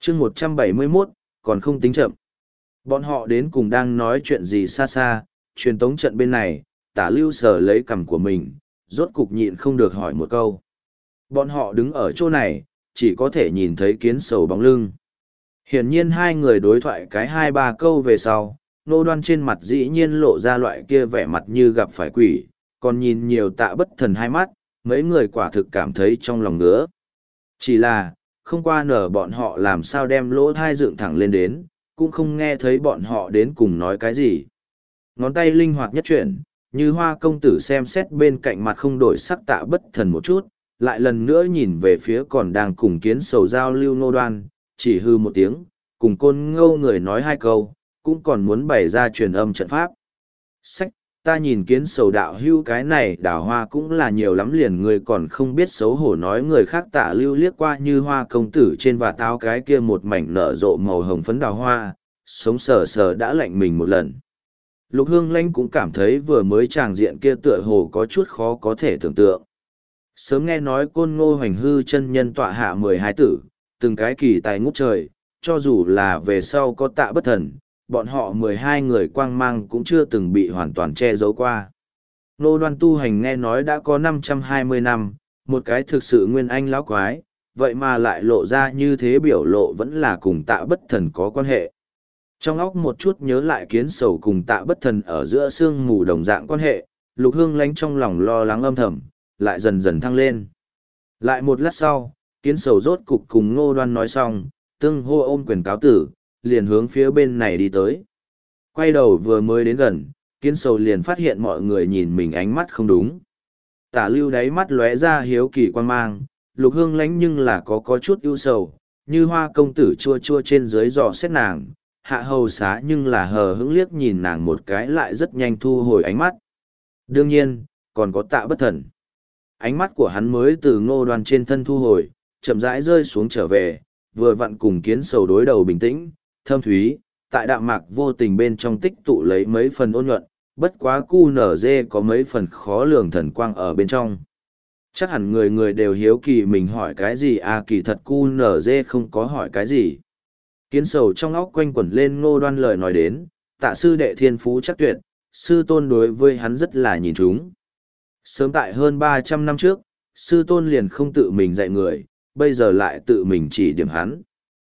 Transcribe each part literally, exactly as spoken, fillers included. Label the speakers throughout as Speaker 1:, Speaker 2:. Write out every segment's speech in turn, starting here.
Speaker 1: chương một trăm bảy mươi mốt, còn không tính chậm. Bọn họ đến cùng đang nói chuyện gì xa xa, truyền tống trận bên này, tả lưu sở lấy cằm của mình, rốt cục nhịn không được hỏi một câu. Bọn họ đứng ở chỗ này, chỉ có thể nhìn thấy kiến sầu bóng lưng. Hiển nhiên hai người đối thoại cái hai ba câu về sau, Ngô Đoan trên mặt dĩ nhiên lộ ra loại kia vẻ mặt như gặp phải quỷ, còn nhìn nhiều Tạ Bất Thần hai mắt, mấy người quả thực cảm thấy trong lòng ngứa. Chỉ là, không qua nở bọn họ làm sao đem lỗ thai dựng thẳng lên đến, cũng không nghe thấy bọn họ đến cùng nói cái gì. Ngón tay linh hoạt nhất chuyển, như Hoa công tử xem xét bên cạnh mặt không đổi sắc Tạ Bất Thần một chút, lại lần nữa nhìn về phía còn đang cùng kiến sầu giao lưu Ngô Đoan, chỉ hư một tiếng, cùng côn ngô người nói hai câu, cũng còn muốn bày ra truyền âm trận pháp. Sách, ta nhìn kiến sầu đạo hưu cái này đào hoa cũng là nhiều lắm liền người còn không biết xấu hổ nói người khác. Tạ lưu liếc qua như Hoa công tử trên và táo cái kia một mảnh nở rộ màu hồng phấn đào hoa, sống sờ sờ đã lạnh mình một lần. Lục Hương Lãnh cũng cảm thấy vừa mới tràng diện kia tựa hồ có chút khó có thể tưởng tượng. Sớm nghe nói côn ngô hoành hư chân nhân tọa hạ mười hai tử, từng cái kỳ tài ngút trời, cho dù là về sau có Tạ Bất Thần, bọn họ mười hai người quang mang cũng chưa từng bị hoàn toàn che giấu qua. Ngô Đoan tu hành nghe nói đã có năm trăm hai mươi năm, một cái thực sự nguyên anh lão quái, vậy mà lại lộ ra như thế biểu lộ vẫn là cùng Tạ Bất Thần có quan hệ. Trong óc một chút nhớ lại kiến sầu cùng Tạ Bất Thần ở giữa sương mù đồng dạng quan hệ, Lục Hương Lãnh trong lòng lo lắng âm thầm, lại dần dần thăng lên. Lại một lát sau, kiến sầu rốt cục cùng Ngô Đoan nói xong, tương hô ôm quyền cáo tử, liền hướng phía bên này đi tới. Quay đầu vừa mới đến gần, kiến sầu liền phát hiện mọi người nhìn mình ánh mắt không đúng. Tả lưu đáy mắt lóe ra hiếu kỳ quan mang, Lục Hương Lãnh nhưng là có có chút ưu sầu, như Hoa công tử chua chua trên dưới dò xét nàng, hạ hầu xá nhưng là hờ hững liếc nhìn nàng một cái lại rất nhanh thu hồi ánh mắt. Đương nhiên, còn có Tạ Bất Thần. Ánh mắt của hắn mới từ Ngô Đoan trên thân thu hồi, chậm rãi rơi xuống trở về, vừa vặn cùng kiến sầu đối đầu bình tĩnh, thâm thúy, tại đạm mạc vô tình bên trong tích tụ lấy mấy phần ôn nhuận, bất quá cu nở dê có mấy phần khó lường thần quang ở bên trong. Chắc hẳn người người đều hiếu kỳ mình hỏi cái gì à, kỳ thật cu nở dê không có hỏi cái gì. Kiến sầu trong óc quanh quẩn lên Ngô Đoan lời nói đến, Tạ sư đệ thiên phú chắc tuyệt, sư tôn đối với hắn rất là nhìn chúng. Sớm tại hơn ba trăm năm trước, sư tôn liền không tự mình dạy người, bây giờ lại tự mình chỉ điểm hắn.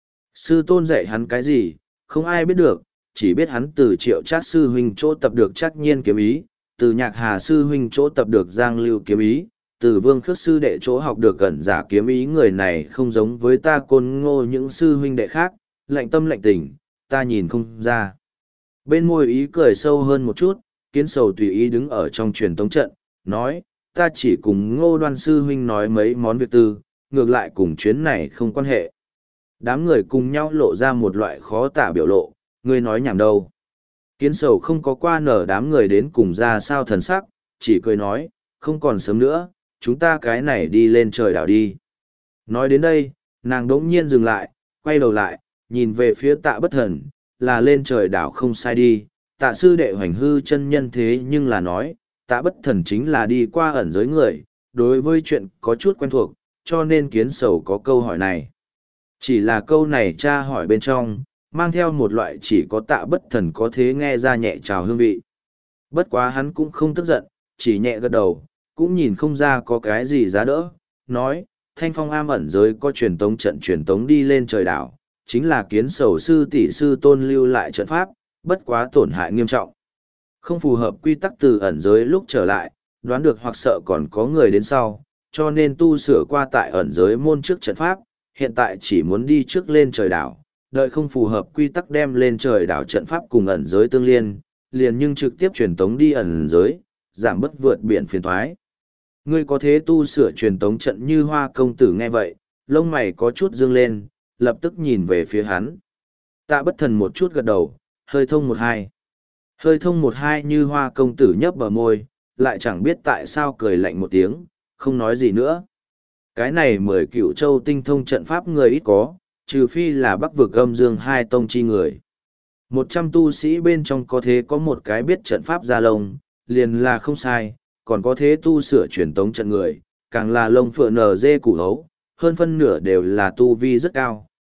Speaker 1: Sư tôn dạy hắn cái gì, không ai biết được, chỉ biết hắn từ Triệu Trác sư huynh chỗ tập được Trác Nhiên kiếm ý, từ Nhạc Hà sư huynh chỗ tập được Giang Lưu kiếm ý, từ Vương Khước sư đệ chỗ học được Cẩn Giả kiếm ý. Người này không giống với ta Côn Ngô những sư huynh đệ khác, lạnh tâm lạnh tình, ta nhìn không ra. Bên môi ý cười sâu hơn một chút, kiến sầu tùy ý đứng ở trong truyền tống trận, nói, ta chỉ cùng Ngô Đoan sư huynh nói mấy món việc tư, ngược lại cùng chuyến này không quan hệ. Đám người cùng nhau lộ ra một loại khó tả biểu lộ, ngươi nói nhảm đâu. Kiến sầu không có qua nở đám người đến cùng ra sao thần sắc, chỉ cười nói, không còn sớm nữa, chúng ta cái này đi lên trời đảo đi. Nói đến đây, nàng đỗng nhiên dừng lại, quay đầu lại, nhìn về phía Tạ Bất Thần, là lên trời đảo không sai đi. Tạ sư đệ hoành hư chân nhân thế nhưng là nói, Tạ Bất Thần chính là đi qua ẩn giới người, đối với chuyện có chút quen thuộc, cho nên kiến sầu có câu hỏi này. Chỉ là câu này tra hỏi bên trong, mang theo một loại chỉ có Tạ Bất Thần có thế nghe ra nhẹ trào hương vị. Bất quá hắn cũng không tức giận, chỉ nhẹ gật đầu, cũng nhìn không ra có cái gì giá đỡ, nói, thanh phong am ẩn giới có truyền tống trận truyền tống đi lên trời đảo, chính là kiến sầu sư tỷ sư tôn lưu lại trận pháp, bất quá tổn hại nghiêm trọng. Không phù hợp quy tắc từ ẩn giới lúc trở lại, đoán được hoặc sợ còn có người đến sau, cho nên tu sửa qua tại ẩn giới môn trước trận pháp, hiện tại chỉ muốn đi trước lên trời đảo, đợi không phù hợp quy tắc đem lên trời đảo trận pháp cùng ẩn giới tương liên, liền nhưng trực tiếp truyền tống đi ẩn giới, giảm bất vượt biển phiền thoái. Ngươi có thế tu sửa truyền tống trận như Hoa công tử nghe vậy, lông mày có chút dương lên, lập tức nhìn về phía hắn. Tạ Bất Thần một chút gật đầu, hơi thông một hai. Hơi thông một hai như Hoa công tử nhấp bờ môi, lại chẳng biết tại sao cười lạnh một tiếng, không nói gì nữa. Cái này mười cựu châu tinh thông trận pháp người ít có, trừ phi là Bắc vực âm dương hai tông chi người. Một trăm tu sĩ bên trong có thế có một cái biết trận pháp ra lông, liền là không sai, còn có thế tu sửa truyền tống trận người, càng là lông phượng nở dê củ hấu, hơn phân nửa đều là tu vi rất cao,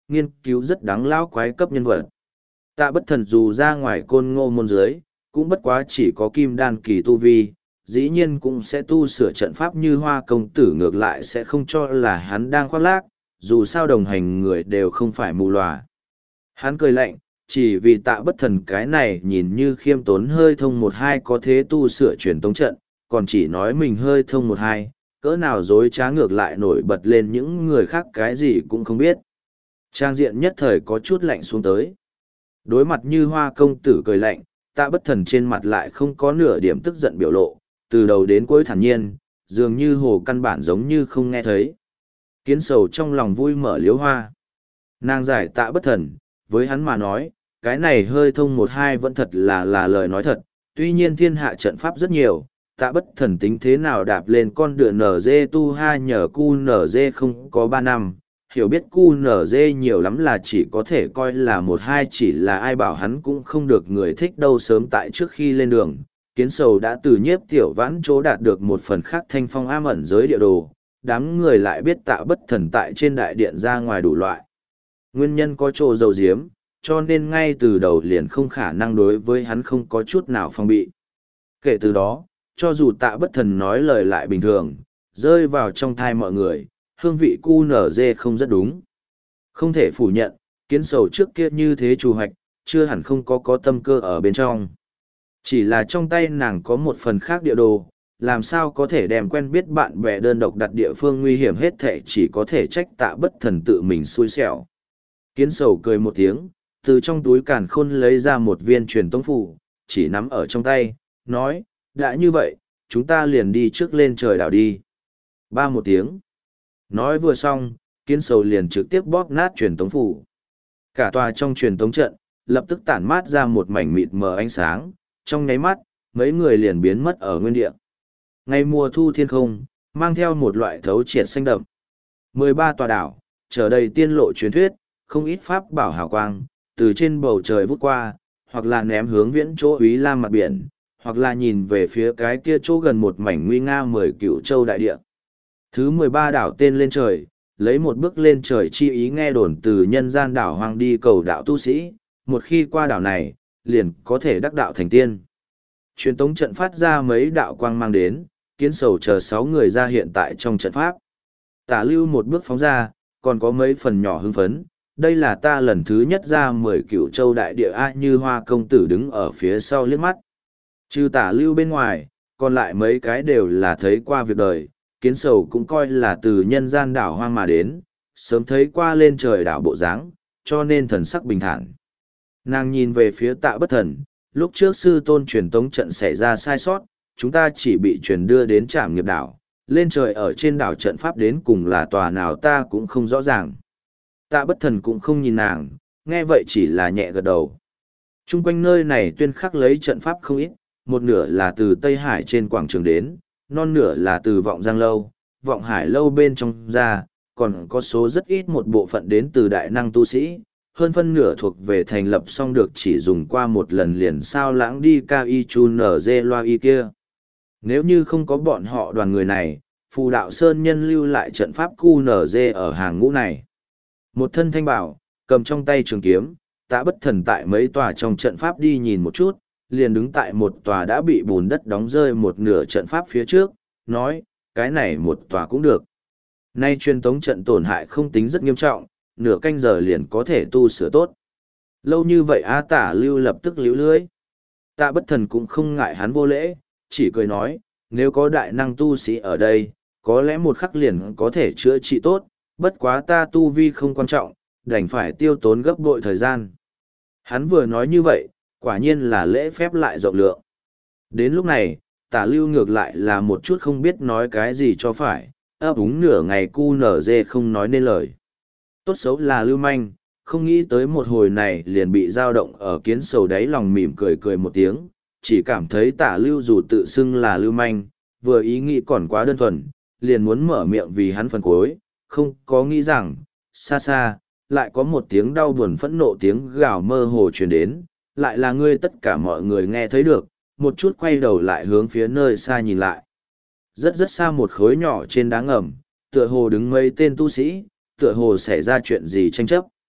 Speaker 1: nghiên cứu rất đáng lão quái cấp nhân vật. Tạ Bất Thần dù ra ngoài côn ngô môn dưới, cũng bất quá chỉ có kim đan kỳ tu vi, dĩ nhiên cũng sẽ tu sửa trận pháp như Hoa công tử, ngược lại sẽ không cho là hắn đang khoác lác, dù sao đồng hành người đều không phải mù lòa. Hắn cười lạnh, chỉ vì Tạ Bất Thần cái này nhìn như khiêm tốn hơi thông một hai có thế tu sửa truyền tống trận, còn chỉ nói mình hơi thông một hai, cỡ nào dối trá, ngược lại nổi bật lên những người khác cái gì cũng không biết. Trang diện nhất thời có chút lạnh xuống tới. Đối mặt như Hoa công tử cười lạnh, Tạ Bất Thần trên mặt lại không có nửa điểm tức giận biểu lộ, từ đầu đến cuối thản nhiên, dường như hồ căn bản giống như không nghe thấy. Kiến sầu trong lòng vui mở liếu hoa. Nàng giải Tạ Bất Thần, với hắn mà nói, cái này hơi thông một hai vẫn thật là là lời nói thật, tuy nhiên thiên hạ trận pháp rất nhiều, Tạ Bất Thần tính thế nào đạp lên con đường nở dê tu ha nhờ cu nở dê không có ba năm, hiểu biết cu nở dê nhiều lắm là chỉ có thể coi là một hai, chỉ là ai bảo hắn cũng không được người thích đâu. Sớm tại trước khi lên đường, Kiến Sầu đã từ Nhiếp Tiểu Vãn chỗ đạt được một phần khác thanh phong ám ẩn giới địa đồ, đám người lại biết Tạ Bất Thần tại trên đại điện ra ngoài đủ loại nguyên nhân có chỗ dầu diếm, cho nên ngay từ đầu liền không khả năng đối với hắn không có chút nào phong bị. Kể từ đó, cho dù Tạ Bất Thần nói lời lại bình thường, rơi vào trong thai mọi người, hương vị cu nở dê không rất đúng. Không thể phủ nhận, Kiến Sầu trước kia như thế trù hoạch, chưa hẳn không có có tâm cơ ở bên trong. Chỉ là trong tay nàng có một phần khác địa đồ, làm sao có thể đem quen biết bạn bè đơn độc đặt địa phương nguy hiểm hết thệ, chỉ có thể trách Tạ Bất Thần tự mình xui xẻo. Kiến Sầu cười một tiếng, từ trong túi càn khôn lấy ra một viên truyền tống phù, chỉ nắm ở trong tay, nói, đã như vậy, chúng ta liền đi trước lên trời đảo đi. Ba một tiếng. Nói vừa xong, Kiến Sầu liền trực tiếp bóp nát truyền tống phù. Cả tòa trong truyền tống trận, lập tức tản mát ra một mảnh mịt mờ ánh sáng, trong nháy mắt, mấy người liền biến mất ở nguyên địa. Ngày mùa thu thiên không, mang theo một loại thấu triệt xanh đậm. mười ba tòa đảo, trở đầy tiên lộ truyền thuyết, không ít pháp bảo hào quang, từ trên bầu trời vút qua, hoặc là ném hướng viễn chỗ Úy Lam mặt biển, hoặc là nhìn về phía cái kia chỗ gần một mảnh nguy nga mười cựu châu đại địa. Thứ mười ba đảo tên lên trời, lấy một bước lên trời chi ý nghe đồn từ nhân gian đảo hoang đi cầu đạo tu sĩ, một khi qua đảo này, liền có thể đắc đạo thành tiên. Truyền tống trận phát ra mấy đạo quang mang đến, Kiến Sầu chờ sáu người ra hiện tại trong trận pháp. Tả Lưu một bước phóng ra, còn có mấy phần nhỏ hưng phấn, đây là ta lần thứ nhất ra mười cựu châu đại địa a. Như Hoa công tử đứng ở phía sau liếc mắt. Trừ Tả Lưu bên ngoài, còn lại mấy cái đều là thấy qua việc đời, Kiến Sầu cũng coi là từ nhân gian đảo hoang mà đến, sớm thấy qua lên trời đảo bộ dáng, cho nên thần sắc bình thản. Nàng nhìn về phía Tạ Bất Thần, lúc trước sư tôn truyền tống trận xảy ra sai sót, chúng ta chỉ bị truyền đưa đến Trảm Nghiệp đảo, lên trời ở trên đảo trận pháp đến cùng là tòa nào ta cũng không rõ ràng. Tạ Bất Thần cũng không nhìn nàng, nghe vậy chỉ là nhẹ gật đầu. Trung quanh nơi này tuyên khắc lấy trận pháp không ít, một nửa là từ Tây Hải trên quảng trường đến, non nửa là từ Vọng Giang Lâu, Vọng Hải Lâu bên trong ra, còn có số rất ít một bộ phận đến từ đại năng tu sĩ, hơn phân nửa thuộc về thành lập xong được chỉ dùng qua một lần liền sao lãng đi cao y chun ở dê loa y kia. Nếu như không có bọn họ đoàn người này, Phù Đạo Sơn nhân lưu lại trận pháp cu nở dê ở hàng ngũ này. Một thân thanh bảo, cầm trong tay trường kiếm, Tạ Bất Thần tại mấy tòa trong trận pháp đi nhìn một chút, liền đứng tại một tòa đã bị bùn đất đóng rơi một nửa trận pháp phía trước, nói, cái này một tòa cũng được. Nay truyền tống trận tổn hại không tính rất nghiêm trọng, nửa canh giờ liền có thể tu sửa tốt. Lâu như vậy A Tả Lưu lập tức líu lưới. Tạ Bất Thần cũng không ngại hắn vô lễ, chỉ cười nói, nếu có đại năng tu sĩ ở đây, có lẽ một khắc liền có thể chữa trị tốt, bất quá ta tu vi không quan trọng, đành phải tiêu tốn gấp bội thời gian. Hắn vừa nói như vậy, quả nhiên là lễ phép lại rộng lượng. Đến lúc này, Tả Lưu ngược lại là một chút không biết nói cái gì cho phải, ấp úng nửa ngày cu nở dê không nói nên lời. Tốt xấu là lưu manh, không nghĩ tới một hồi này liền bị dao động ở Kiến Sầu đáy lòng mỉm cười cười một tiếng, chỉ cảm thấy Tả Lưu dù tự xưng là lưu manh, vừa ý nghĩ còn quá đơn thuần, liền muốn mở miệng vì hắn phần cuối, không có nghĩ rằng, xa xa, lại có một tiếng đau buồn phẫn nộ tiếng gào mơ hồ truyền đến, lại là ngươi. Tất cả mọi người nghe thấy được, một chút quay đầu lại hướng phía nơi xa nhìn lại. Rất rất xa một khối nhỏ trên đá ngầm, tựa hồ đứng mấy tên tu sĩ, tựa hồ xảy ra chuyện gì tranh chấp.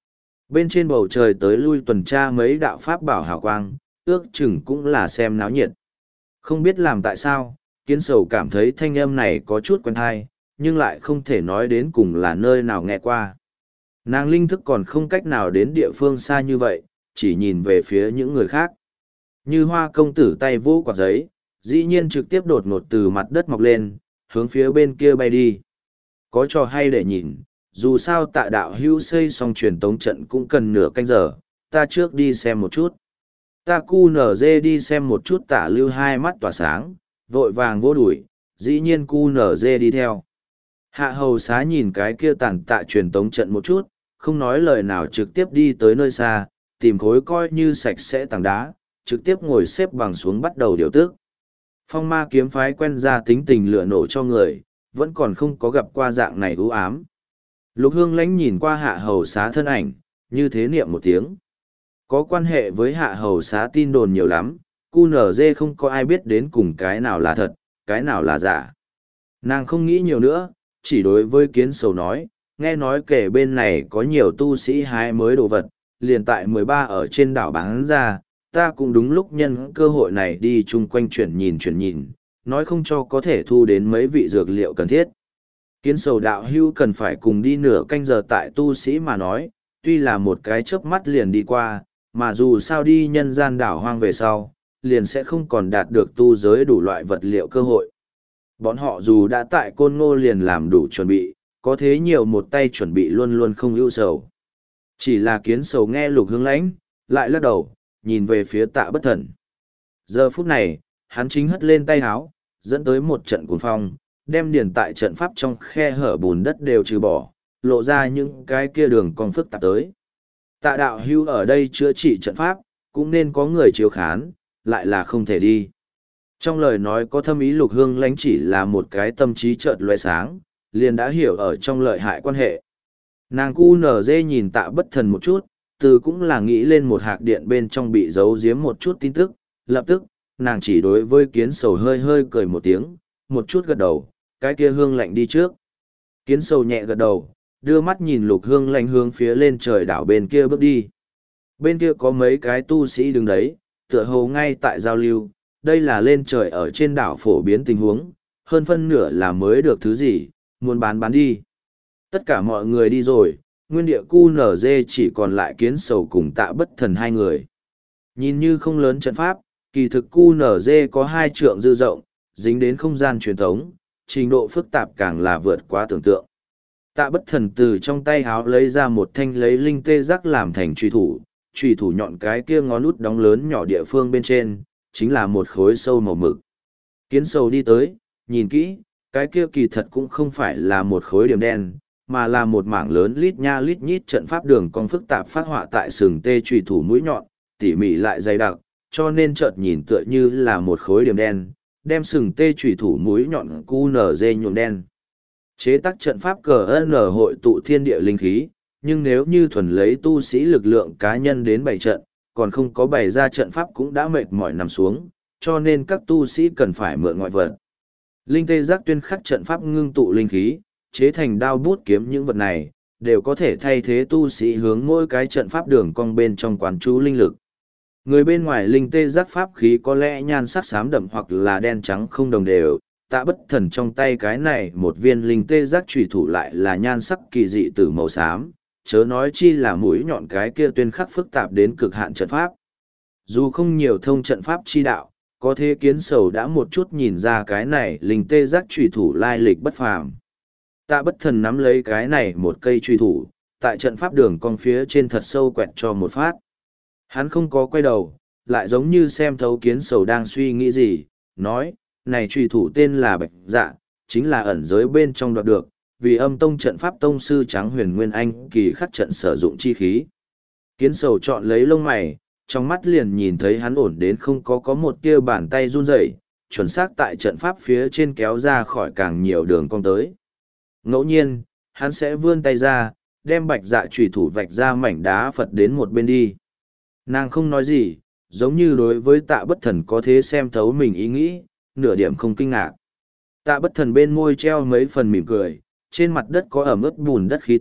Speaker 1: Bên trên bầu trời tới lui tuần tra mấy đạo pháp bảo hào quang, ước chừng cũng là xem náo nhiệt. Không biết làm tại sao, kiến sầu cảm thấy thanh âm này có chút quen thai, nhưng lại không thể nói đến cùng là nơi nào nghe qua. Nàng linh thức còn không cách nào đến địa phương xa như vậy, chỉ nhìn về phía những người khác. Như hoa công tử tay vô quạt giấy, dĩ nhiên trực tiếp đột ngột từ mặt đất mọc lên, hướng phía bên kia bay đi. Có trò hay để nhìn, dù sao tạ đạo hữu xây xong truyền tống trận cũng cần nửa canh giờ, ta trước đi xem một chút. Ta cu nở dê đi xem một chút tạ lưu hai mắt tỏa sáng, vội vàng vô đuổi, dĩ nhiên cu nở dê đi theo. Hạ hầu xá nhìn cái kia tàn tạ truyền tống trận một chút, không nói lời nào trực tiếp đi tới nơi xa, tìm khối coi như sạch sẽ tảng đá, trực tiếp ngồi xếp bằng xuống bắt đầu điều tước. Phong ma kiếm phái quen ra tính tình lửa nổ cho người, vẫn còn không có gặp qua dạng này ưu ám. Lục hương lãnh nhìn qua hạ hầu xá thân ảnh, như thế niệm một tiếng. Có quan hệ với hạ hầu xá tin đồn nhiều lắm, cu nở dê không có ai biết đến cùng cái nào là thật, cái nào là giả. Nàng không nghĩ nhiều nữa, chỉ đối với kiến sầu nói, nghe nói kể bên này có nhiều tu sĩ hái mới đồ vật, liền tại mười ba ở trên đảo bán ra, ta cũng đúng lúc nhân cơ hội này đi chung quanh chuyển nhìn chuyển nhìn, nói không cho có thể thu đến mấy vị dược liệu cần thiết. Kiến sầu đạo hưu cần phải cùng đi nửa canh giờ tại tu sĩ mà nói, tuy là một cái chớp mắt liền đi qua, mà dù sao đi nhân gian đảo hoang về sau, liền sẽ không còn đạt được tu giới đủ loại vật liệu cơ hội. Bọn họ dù đã tại côn ngô liền làm đủ chuẩn bị, có thế nhiều một tay chuẩn bị luôn luôn không ưu sầu. Chỉ là kiến sầu nghe lục hương lãnh, lại lắc đầu, nhìn về phía tạ bất thần. Giờ phút này, hắn chính hất lên tay háo, dẫn tới một trận cuồng phong, đem điền tại trận pháp trong khe hở bùn đất đều trừ bỏ, lộ ra những cái kia đường còn phức tạp tới. Tạ đạo hưu ở đây chữa trị trận pháp, cũng nên có người chiếu khán, lại là không thể đi. Trong lời nói có thâm ý lục hương lãnh chỉ là một cái tâm trí chợt lóe sáng, liền đã hiểu ở trong lợi hại quan hệ. Nàng cu nở dê nhìn tạ bất thần một chút, từ cũng là nghĩ lên một hạc điện bên trong bị giấu giếm một chút tin tức, lập tức, nàng chỉ đối với kiến sầu hơi hơi cười một tiếng, một chút gật đầu, cái kia hương lạnh đi trước. Kiến sầu nhẹ gật đầu, đưa mắt nhìn lục hương lạnh hướng phía lên trời đảo bên kia bước đi. Bên kia có mấy cái tu sĩ đứng đấy, tựa hồ ngay tại giao lưu, đây là lên trời ở trên đảo phổ biến tình huống, hơn phân nửa là mới được thứ gì, muốn bán bán đi. Tất cả mọi người đi rồi, nguyên địa cu nở dê chỉ còn lại kiến sầu cùng tạ bất thần hai người. Nhìn như không lớn trận pháp, kỳ thực cu nở dê có hai trượng dư rộng, dính đến không gian truyền thống, trình độ phức tạp càng là vượt quá tưởng tượng. Tạ bất thần từ trong tay háo lấy ra một thanh lấy linh tê giác làm thành truy thủ, truy thủ nhọn cái kia ngón út đóng lớn nhỏ địa phương bên trên, chính là một khối sâu màu mực. Kiến sầu đi tới, nhìn kỹ, cái kia kỳ thật cũng không phải là một khối điểm đen, mà là một mảng lớn lít nha lít nhít trận pháp đường cong phức tạp phát họa tại sừng tê truy thủ mũi nhọn, tỉ mỉ lại dày đặc, cho nên chợt nhìn tựa như là một khối điểm đen, đem sừng tê truy thủ mũi nhọn cu nở dê nhuộm đen. Chế tác trận pháp cờ n hội tụ thiên địa linh khí, nhưng nếu như thuần lấy tu sĩ lực lượng cá nhân đến bày trận, còn không có bày ra trận pháp cũng đã mệt mỏi nằm xuống, cho nên các tu sĩ cần phải mượn ngoại vật. Linh tê giác tuyên khắc trận pháp ngưng tụ linh khí, chế thành đao bút kiếm những vật này, đều có thể thay thế tu sĩ hướng mỗi cái trận pháp đường cong bên trong quán chú linh lực. Người bên ngoài linh tê giác pháp khí có lẽ nhan sắc xám đậm hoặc là đen trắng không đồng đều, tạ bất thần trong tay cái này một viên linh tê giác trùy thủ lại là nhan sắc kỳ dị từ màu xám, chớ nói chi là mũi nhọn cái kia tuyên khắc phức tạp đến cực hạn trận pháp. Dù không nhiều thông trận pháp chi đạo, có thế kiến sầu đã một chút nhìn ra cái này linh tê giác trùy thủ lai lịch bất phàm. Tạ bất thần nắm lấy cái này một cây truy thủ, tại trận pháp đường cong phía trên thật sâu quẹt cho một phát. Hắn không có quay đầu, lại giống như xem thấu kiến sầu đang suy nghĩ gì, nói, này truy thủ tên là Bạch Dạ, chính là ẩn giới bên trong đoạt được, vì âm tông trận pháp tông sư trắng huyền nguyên anh kỳ khắc trận sử dụng chi khí. Kiến sầu chọn lấy lông mày, trong mắt liền nhìn thấy hắn ổn đến không có có một tia bàn tay run rẩy, chuẩn xác tại trận pháp phía trên kéo ra khỏi càng nhiều đường cong tới. Ngẫu nhiên, hắn sẽ vươn tay ra, đem Bạch Dạ chủy thủ vạch ra mảnh đá Phật đến một bên đi. Nàng không nói gì, giống như đối với tạ bất thần có thế xem thấu mình ý nghĩ, nửa điểm không kinh ngạc. Tạ bất thần bên môi treo mấy phần mỉm cười, trên mặt đất có ẩm ướt bùn đất khí tức,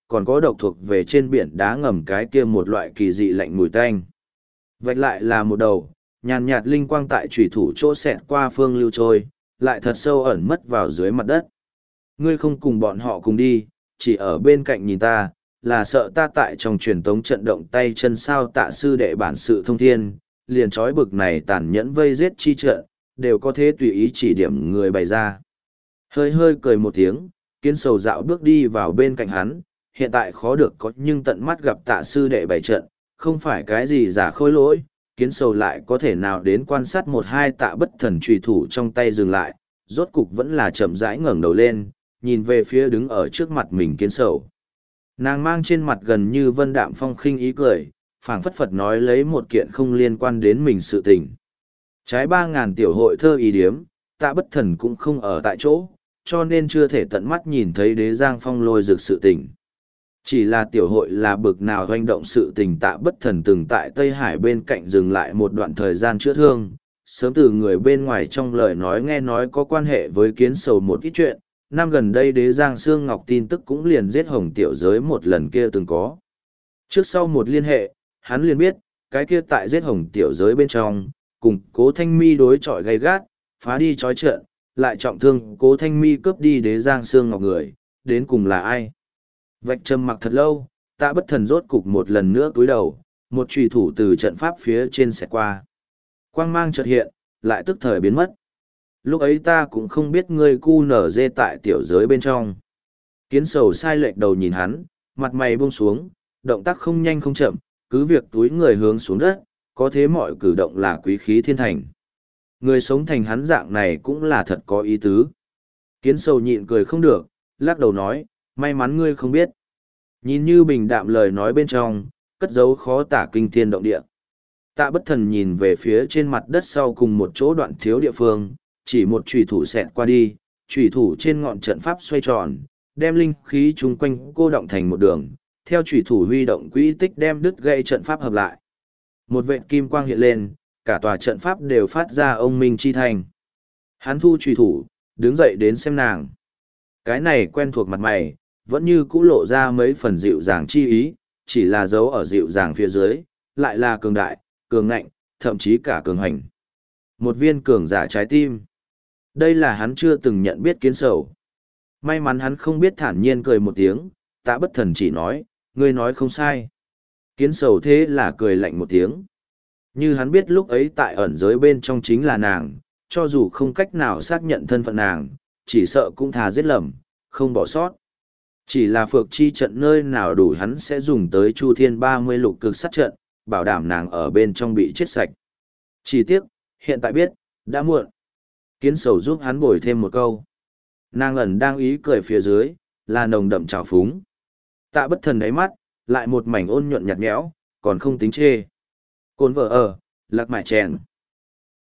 Speaker 1: còn có độc thuộc về trên biển đá ngầm cái kia một loại kỳ dị lạnh mùi tanh. Vạch lại là một đầu, nhàn nhạt linh quang tại chủy thủ chỗ xẹt qua phương lưu trôi, lại thật sâu ẩn mất vào dưới mặt đất. Ngươi không cùng bọn họ cùng đi, chỉ ở bên cạnh nhìn ta, là sợ ta tại trong truyền tống trận động tay chân sao. Tạ sư đệ bản sự thông thiên, liền trói bực này tàn nhẫn vây giết chi trận, đều có thể tùy ý chỉ điểm người bày ra. Hơi hơi cười một tiếng, Kiến Sầu dạo bước đi vào bên cạnh hắn, hiện tại khó được có nhưng tận mắt gặp Tạ sư đệ bày trận, không phải cái gì giả khôi lỗi. Kiến Sầu lại có thể nào đến quan sát một hai Tạ Bất Thần trùy thủ trong tay dừng lại, rốt cục vẫn là chậm rãi ngẩng đầu lên, nhìn về phía đứng ở trước mặt mình Kiến Sầu. Nàng mang trên mặt gần như vân đạm phong khinh ý cười, phảng phất phật nói lấy một kiện không liên quan đến mình sự tình. Trái ba ngàn tiểu hội thơ ý điếm, Tạ Bất Thần cũng không ở tại chỗ, cho nên chưa thể tận mắt nhìn thấy Đế Giang Phong lôi rực sự tình. Chỉ là tiểu hội là bực nào hoành động sự tình, Tạ Bất Thần từng tại Tây Hải bên cạnh dừng lại một đoạn thời gian chữa thương, sớm từ người bên ngoài trong lời nói nghe nói có quan hệ với Kiến Sầu một ít chuyện. Năm gần đây Đế Giang Sương Ngọc tin tức cũng liền giết hồng tiểu giới một lần kia từng có. Trước sau một liên hệ, hắn liền biết, cái kia tại giết hồng tiểu giới bên trong, cùng Cố Thanh Mi đối chọi gay gắt, phá đi chói trận, lại trọng thương Cố Thanh Mi cướp đi Đế Giang Sương Ngọc người, đến cùng là ai? Vạch trầm mặc thật lâu, Tạ Bất Thần rốt cục một lần nữa cúi đầu, một chùy thủ từ trận pháp phía trên xẹt qua. Quang mang chợt hiện, lại tức thời biến mất. Lúc ấy ta cũng không biết ngươi cu nở dê tại tiểu giới bên trong. Kiến Sầu sai lệch đầu nhìn hắn, mặt mày buông xuống, động tác không nhanh không chậm, cứ việc túi người hướng xuống đất, có thế mọi cử động là quý khí thiên thành. Người sống thành hắn dạng này cũng là thật có ý tứ. Kiến Sầu nhịn cười không được, lắc đầu nói, may mắn ngươi không biết. Nhìn như bình đạm lời nói bên trong, cất giấu khó tả kinh thiên động địa. Tạ Bất Thần nhìn về phía trên mặt đất sau cùng một chỗ đoạn thiếu địa phương, chỉ một chùy thủ xẹt qua đi, chùy thủ trên ngọn trận pháp xoay tròn, đem linh khí chung quanh cô động thành một đường, theo chùy thủ huy động quỹ tích đem đứt gãy trận pháp hợp lại. Một vệt kim quang hiện lên, cả tòa trận pháp đều phát ra ông minh chi thành. Hắn thu chùy thủ, đứng dậy đến xem nàng. Cái này quen thuộc mặt mày, vẫn như cũ lộ ra mấy phần dịu dàng chi ý, chỉ là dấu ở dịu dàng phía dưới, lại là cường đại, cường ngạnh, thậm chí cả cường hành. Một viên cường giả trái tim. Đây là hắn chưa từng nhận biết Kiến Sầu. May mắn hắn không biết thản nhiên cười một tiếng, Tạ Bất Thần chỉ nói, ngươi nói không sai. Kiến Sầu thế là cười lạnh một tiếng. Như hắn biết lúc ấy tại ẩn giới bên trong chính là nàng, cho dù không cách nào xác nhận thân phận nàng, chỉ sợ cũng thà giết lầm, không bỏ sót. Chỉ là phược chi trận nơi nào đủ hắn sẽ dùng tới Chu Thiên ba mươi lục cực sát trận, bảo đảm nàng ở bên trong bị chết sạch. Chỉ tiếc, hiện tại biết, đã muộn. Kiến Sầu giúp hắn bồi thêm một câu. Nàng ẩn đang ý cười phía dưới, là nồng đậm trào phúng. Tạ Bất Thần đáy mắt, lại một mảnh ôn nhuận nhạt nhẽo, còn không tính chê. Cồn vợ ở, lạc mại chèn.